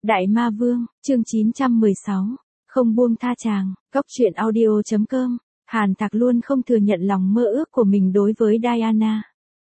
Đại Ma Vương, chương 916. Không buông tha chàng, Cốc truyện audio.com. Hàn Thạc luôn không thừa nhận lòng mơ ước của mình đối với Diana.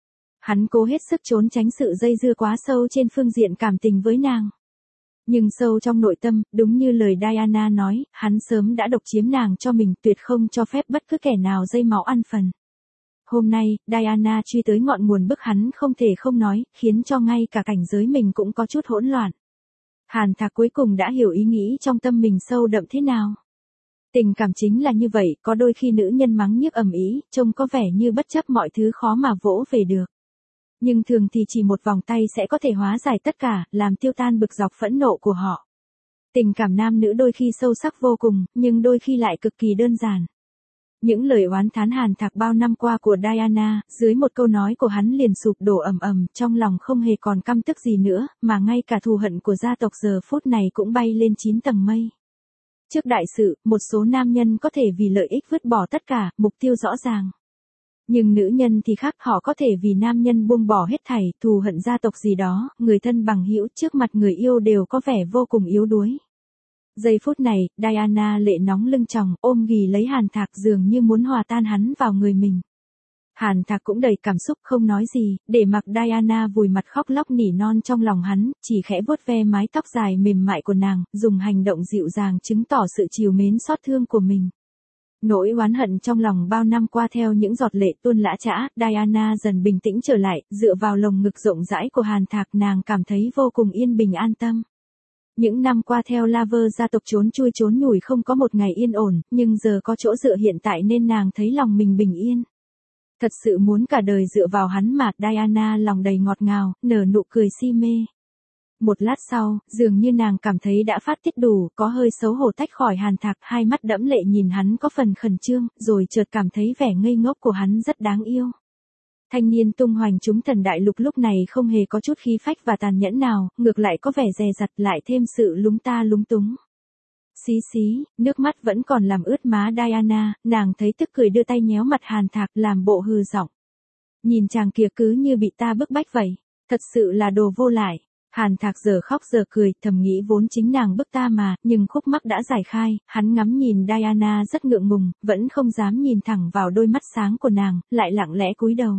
Hắn cố hết sức trốn tránh sự dây dưa quá sâu trên phương diện cảm tình với nàng. Nhưng sâu trong nội tâm, đúng như lời Diana nói, hắn sớm đã độc chiếm nàng cho mình, tuyệt không cho phép bất cứ kẻ nào dây máu ăn phần. Hôm nay, Diana truy tới ngọn nguồn bức hắn không thể không nói, khiến cho ngay cả cảnh giới mình cũng có chút hỗn loạn. Hàn Thạc cuối cùng đã hiểu ý nghĩ trong tâm mình sâu đậm thế nào. Tình cảm chính là như vậy, có đôi khi nữ nhân mắng nhiếc ầm ĩ, trông có vẻ như bất chấp mọi thứ khó mà vỗ về được. Nhưng thường thì chỉ một vòng tay sẽ có thể hóa giải tất cả, làm tiêu tan bực dọc phẫn nộ của họ. Tình cảm nam nữ đôi khi sâu sắc vô cùng, nhưng đôi khi lại cực kỳ đơn giản. Những lời oán thán Hàn Thạc bao năm qua của Diana, dưới một câu nói của hắn liền sụp đổ ầm ầm, trong lòng không hề còn căm tức gì nữa, mà ngay cả thù hận của gia tộc giờ phút này cũng bay lên 9 tầng mây. Trước đại sự, một số nam nhân có thể vì lợi ích vứt bỏ tất cả, mục tiêu rõ ràng. Nhưng nữ nhân thì khác, họ có thể vì nam nhân buông bỏ hết thảy, thù hận gia tộc gì đó, người thân bằng hữu trước mặt người yêu đều có vẻ vô cùng yếu đuối. Giây phút này, Diana lệ nóng lưng tròng, ôm ghì lấy Hàn Thạc dường như muốn hòa tan hắn vào người mình. Hàn Thạc cũng đầy cảm xúc không nói gì, để mặc Diana vùi mặt khóc lóc nỉ non trong lòng hắn, chỉ khẽ vuốt ve mái tóc dài mềm mại của nàng, dùng hành động dịu dàng chứng tỏ sự trìu mến xót thương của mình. Nỗi oán hận trong lòng bao năm qua theo những giọt lệ tuôn lã chã, Diana dần bình tĩnh trở lại, dựa vào lồng ngực rộng rãi của Hàn Thạc nàng cảm thấy vô cùng yên bình an tâm. Những năm qua theo Laver gia tộc trốn chui trốn nhủi không có một ngày yên ổn, nhưng giờ có chỗ dựa hiện tại nên nàng thấy lòng mình bình yên. Thật sự muốn cả đời dựa vào hắn mà, Diana lòng đầy ngọt ngào, nở nụ cười si mê. Một lát sau, dường như nàng cảm thấy đã phát tiết đủ, có hơi xấu hổ tách khỏi Hàn Thạc, hai mắt đẫm lệ nhìn hắn có phần khẩn trương, rồi chợt cảm thấy vẻ ngây ngốc của hắn rất đáng yêu. Thanh niên tung hoành chúng thần đại lục lúc này không hề có chút khí phách và tàn nhẫn nào, ngược lại có vẻ dè dặt lại thêm sự lúng ta lúng túng. Xí xí, nước mắt vẫn còn làm ướt má Diana, nàng thấy tức cười đưa tay nhéo mặt Hàn Thạc làm bộ hừ giọng. Nhìn chàng kia cứ như bị ta bức bách vậy, thật sự là đồ vô lại. Hàn Thạc giờ khóc giờ cười, thầm nghĩ vốn chính nàng bức ta mà, nhưng khúc mắc đã giải khai, hắn ngắm nhìn Diana rất ngượng ngùng, vẫn không dám nhìn thẳng vào đôi mắt sáng của nàng, lại lặng lẽ cúi đầu.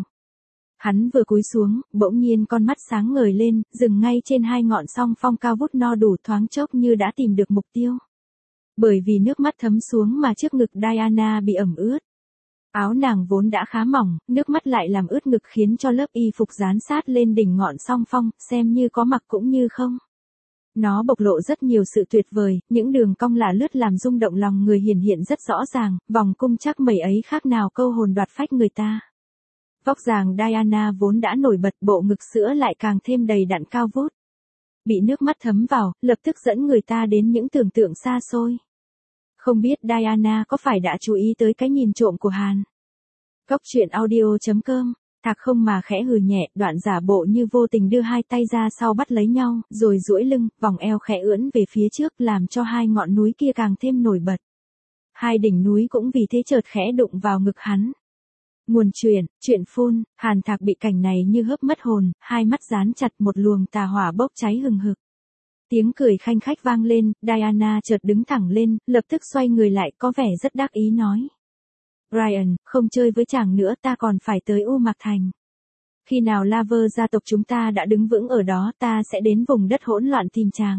Hắn vừa cúi xuống, bỗng nhiên con mắt sáng ngời lên, dừng ngay trên hai ngọn song phong cao vút no đủ, thoáng chốc như đã tìm được mục tiêu. Bởi vì nước mắt thấm xuống mà trước ngực Diana bị ẩm ướt. Áo nàng vốn đã khá mỏng, nước mắt lại làm ướt ngực khiến cho lớp y phục dán sát lên đỉnh ngọn song phong, xem như có mặc cũng như không. Nó bộc lộ rất nhiều sự tuyệt vời, những đường cong lả lướt làm rung động lòng người hiển hiện rất rõ ràng, vòng cung chắc mẩy ấy khác nào câu hồn đoạt phách người ta. Vóc dàng Diana vốn đã nổi bật, bộ ngực sữa lại càng thêm đầy đặn cao vút. Bị nước mắt thấm vào, lập tức dẫn người ta đến những tưởng tượng xa xôi. Không biết Diana có phải đã chú ý tới cái nhìn trộm của Hàn. Cốc truyện audio.com. Thạc không mà khẽ hừ nhẹ, đoạn giả bộ như vô tình đưa hai tay ra sau bắt lấy nhau, rồi duỗi lưng, vòng eo khẽ ưỡn về phía trước làm cho hai ngọn núi kia càng thêm nổi bật. Hai đỉnh núi cũng vì thế chợt khẽ đụng vào ngực hắn. Nguồn truyện phun, Hàn Thạc bị cảnh này như hớp mất hồn, hai mắt dán chặt, một luồng tà hỏa bốc cháy hừng hực. Tiếng cười khanh khách vang lên, Diana chợt đứng thẳng lên, lập tức xoay người lại, có vẻ rất đắc ý nói. Ryan, không chơi với chàng nữa, ta còn phải tới U Mạc Thành. Khi nào Laver gia tộc chúng ta đã đứng vững ở đó, ta sẽ đến vùng đất hỗn loạn tìm chàng.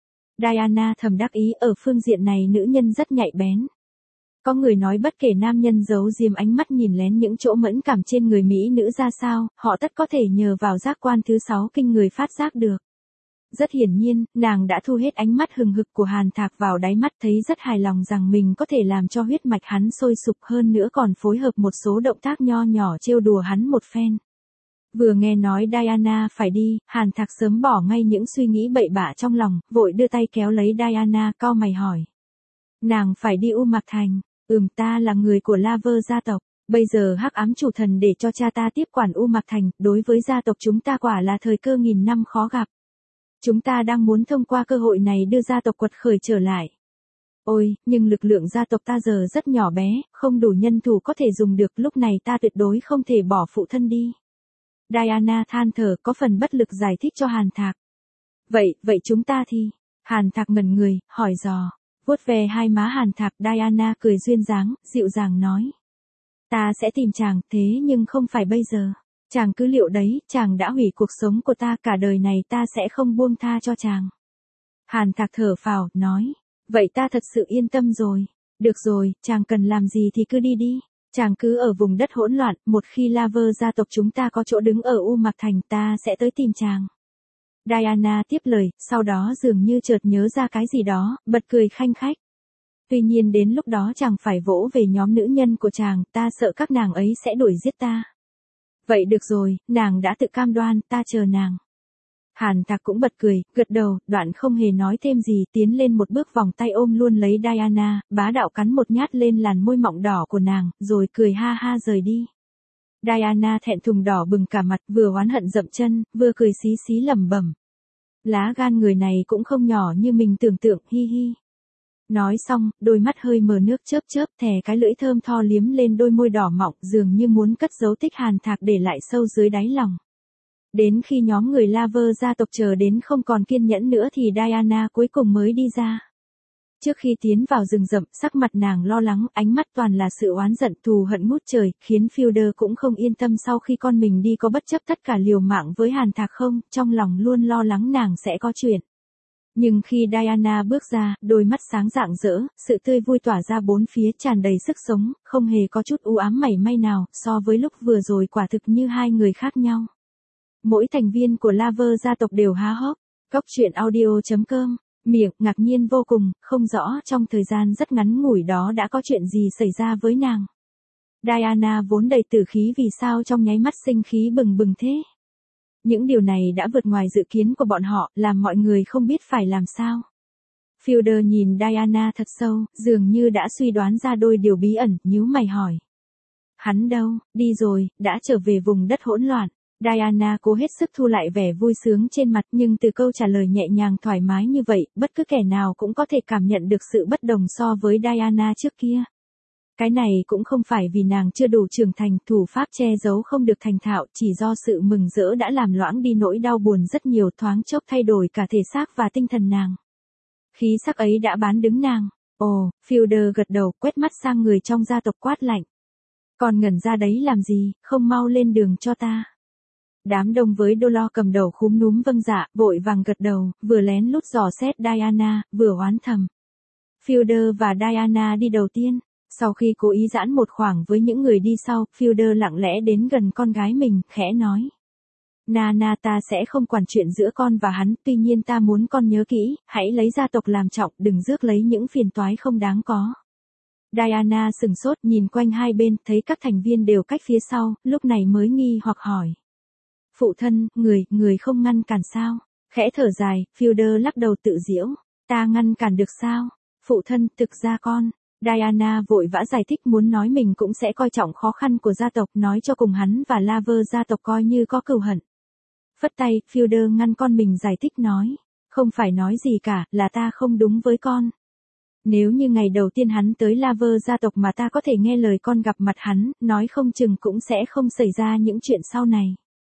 Diana thầm đắc ý, ở phương diện này nữ nhân rất nhạy bén. Có người nói bất kể nam nhân giấu diêm ánh mắt nhìn lén những chỗ mẫn cảm trên người mỹ nữ ra sao, họ tất có thể nhờ vào giác quan thứ 6 kinh người phát giác được. Rất hiển nhiên, nàng đã thu hết ánh mắt hừng hực của Hàn Thạc vào đáy mắt, thấy rất hài lòng rằng mình có thể làm cho huyết mạch hắn sôi sục, hơn nữa còn phối hợp một số động tác nho nhỏ trêu đùa hắn một phen. Vừa nghe nói Diana phải đi, Hàn Thạc sớm bỏ ngay những suy nghĩ bậy bạ trong lòng, vội đưa tay kéo lấy Diana, cau mày hỏi. Nàng phải đi U Mạc Thành. Ta là người của Laver gia tộc, bây giờ hắc ám chủ thần để cho cha ta tiếp quản U Mạc Thành, đối với gia tộc chúng ta quả là thời cơ nghìn năm khó gặp. Chúng ta đang muốn thông qua cơ hội này đưa gia tộc quật khởi trở lại. Ôi, nhưng lực lượng gia tộc ta giờ rất nhỏ bé, không đủ nhân thủ có thể dùng được, lúc này ta tuyệt đối không thể bỏ phụ thân đi. Diana than thở, có phần bất lực giải thích cho Hàn Thạc. Vậy chúng ta thì, Hàn Thạc ngẩn người, hỏi dò. Vuốt về hai má Hàn Thạc, Diana cười duyên dáng, dịu dàng nói. Ta sẽ tìm chàng, thế nhưng không phải bây giờ. Chàng cứ liệu đấy, chàng đã hủy cuộc sống của ta, cả đời này ta sẽ không buông tha cho chàng. Hàn Thạc thở phào, nói. Vậy ta thật sự yên tâm rồi. Được rồi, chàng cần làm gì thì cứ đi đi. Chàng cứ ở vùng đất hỗn loạn, một khi Laver gia tộc chúng ta có chỗ đứng ở U Mạc Thành ta sẽ tới tìm chàng. Diana tiếp lời, sau đó dường như chợt nhớ ra cái gì đó, bật cười khanh khách. Tuy nhiên đến lúc đó chàng phải vỗ về nhóm nữ nhân của chàng, ta sợ các nàng ấy sẽ đuổi giết ta. Vậy được rồi, nàng đã tự cam đoan, ta chờ nàng. Hàn Thạc cũng bật cười, gật đầu, đoạn không hề nói thêm gì, tiến lên một bước vòng tay ôm luôn lấy Diana, bá đạo cắn một nhát lên làn môi mọng đỏ của nàng, rồi cười ha ha rời đi. Diana thẹn thùng đỏ bừng cả mặt, vừa oán hận dậm chân, vừa cười xí xí lẩm bẩm. Lá gan người này cũng không nhỏ như mình tưởng tượng, hi hi. Nói xong, đôi mắt hơi mờ nước chớp chớp, thè cái lưỡi thơm tho liếm lên đôi môi đỏ mọng, dường như muốn cất giấu tích Hàn Thạc để lại sâu dưới đáy lòng. Đến khi nhóm người Laver gia tộc chờ đến không còn kiên nhẫn nữa thì Diana cuối cùng mới đi ra. Trước khi tiến vào rừng rậm, sắc mặt nàng lo lắng, ánh mắt toàn là sự oán giận thù hận ngút trời, khiến Fielder cũng không yên tâm sau khi con mình đi có bất chấp tất cả liều mạng với Hàn Thạc không, trong lòng luôn lo lắng nàng sẽ có chuyện. Nhưng khi Diana bước ra, đôi mắt sáng rạng rỡ, sự tươi vui tỏa ra bốn phía tràn đầy sức sống, không hề có chút u ám mảy may nào, so với lúc vừa rồi quả thực như hai người khác nhau. Mỗi thành viên của Laver gia tộc đều há hốc. Góc truyện audio.com, miệng ngạc nhiên vô cùng, không rõ trong thời gian rất ngắn ngủi đó đã có chuyện gì xảy ra với nàng. Diana vốn đầy tử khí vì sao trong nháy mắt sinh khí bừng bừng thế. Những điều này đã vượt ngoài dự kiến của bọn họ, làm mọi người không biết phải làm sao. Fielder nhìn Diana thật sâu, dường như đã suy đoán ra đôi điều bí ẩn, nhíu mày hỏi. Hắn đâu, đi rồi, đã trở về vùng đất hỗn loạn. Diana cố hết sức thu lại vẻ vui sướng trên mặt, nhưng từ câu trả lời nhẹ nhàng thoải mái như vậy, bất cứ kẻ nào cũng có thể cảm nhận được sự bất đồng so với Diana trước kia. Cái này cũng không phải vì nàng chưa đủ trưởng thành, thủ pháp che giấu không được thành thạo, chỉ do sự mừng rỡ đã làm loãng đi nỗi đau buồn rất nhiều, thoáng chốc thay đổi cả thể xác và tinh thần nàng. Khí sắc ấy đã bán đứng nàng. Ồ, Fielder gật đầu, quét mắt sang người trong gia tộc quát lạnh. Còn ngẩn ra đấy làm gì, không mau lên đường cho ta. Đám đông với Dolores cầm đầu khúm núm vâng dạ, vội vàng gật đầu, vừa lén lút dò xét Diana, vừa oán thầm. Fielder và Diana đi đầu tiên. Sau khi cố ý giãn một khoảng với những người đi sau, Fielder lặng lẽ đến gần con gái mình, khẽ nói. Nana, ta sẽ không quản chuyện giữa con và hắn, tuy nhiên ta muốn con nhớ kỹ, hãy lấy gia tộc làm trọng, đừng rước lấy những phiền toái không đáng có. Diana sừng sốt nhìn quanh hai bên, thấy các thành viên đều cách phía sau, lúc này mới nghi hoặc hỏi. Phụ thân, người không ngăn cản sao? Khẽ thở dài, Fielder lắc đầu tự giễu. Ta ngăn cản được sao? Phụ thân, thực ra con. Diana vội vã giải thích, muốn nói mình cũng sẽ coi trọng khó khăn của gia tộc, nói cho cùng hắn và Laver gia tộc coi như có cừu hận. Phất tay, Fielder ngăn con mình giải thích nói. Không phải nói gì cả, là ta không đúng với con. Nếu như ngày đầu tiên hắn tới Laver gia tộc mà ta có thể nghe lời con gặp mặt hắn, nói không chừng cũng sẽ không xảy ra những chuyện sau này.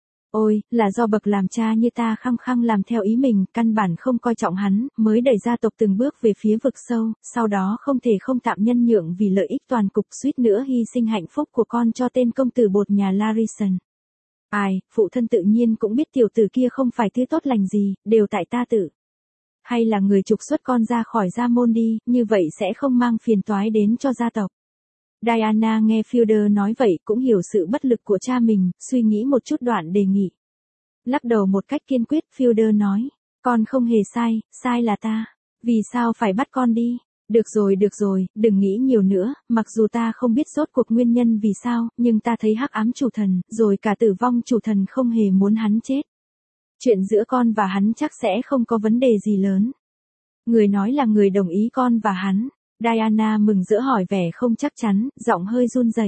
Ôi, là do bậc làm cha như ta khăng khăng làm theo ý mình, căn bản không coi trọng hắn, mới đẩy gia tộc từng bước về phía vực sâu, sau đó không thể không tạm nhân nhượng vì lợi ích toàn cục, suýt nữa hy sinh hạnh phúc của con cho tên công tử bột nhà Larison. Ai, phụ thân tự nhiên cũng biết tiểu tử kia không phải thứ tốt lành gì, đều tại ta tự. Hay là người trục xuất con ra khỏi gia môn đi, như vậy sẽ không mang phiền toái đến cho gia tộc. Diana nghe Fielder nói vậy cũng hiểu sự bất lực của cha mình, suy nghĩ một chút đoạn đề nghị. Lắc đầu một cách kiên quyết, Fielder nói, con không hề sai, sai là ta. Vì sao phải bắt con đi? Được rồi, đừng nghĩ nhiều nữa, mặc dù ta không biết rốt cuộc nguyên nhân vì sao, nhưng ta thấy hắc ám chủ thần, rồi cả tử vong chủ thần không hề muốn hắn chết. Chuyện giữa con và hắn chắc sẽ không có vấn đề gì lớn. Người nói là người đồng ý con và hắn. Diana mừng rỡ hỏi vẻ không chắc chắn, giọng hơi run rẩy.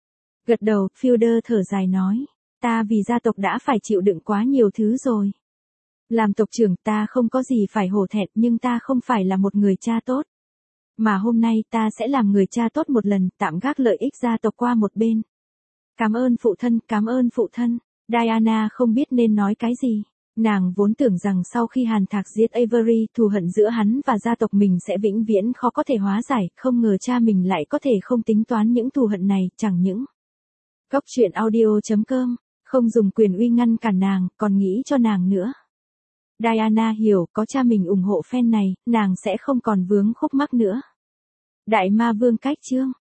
Gật đầu, Fielder thở dài nói, ta vì gia tộc đã phải chịu đựng quá nhiều thứ rồi. Làm tộc trưởng ta không có gì phải hổ thẹn, nhưng ta không phải là một người cha tốt. Mà hôm nay ta sẽ làm người cha tốt một lần, tạm gác lợi ích gia tộc qua một bên. Cảm ơn phụ thân, cảm ơn phụ thân. Diana không biết nên nói cái gì. Nàng vốn tưởng rằng sau khi Hàn Thạc giết Avery, thù hận giữa hắn và gia tộc mình sẽ vĩnh viễn khó có thể hóa giải, không ngờ cha mình lại có thể không tính toán những thù hận này, chẳng những. Góc truyện audio.com, không dùng quyền uy ngăn cản nàng, còn nghĩ cho nàng nữa. Diana hiểu, có cha mình ủng hộ phen này, nàng sẽ không còn vướng khúc mắc nữa. Đại ma vương cách chương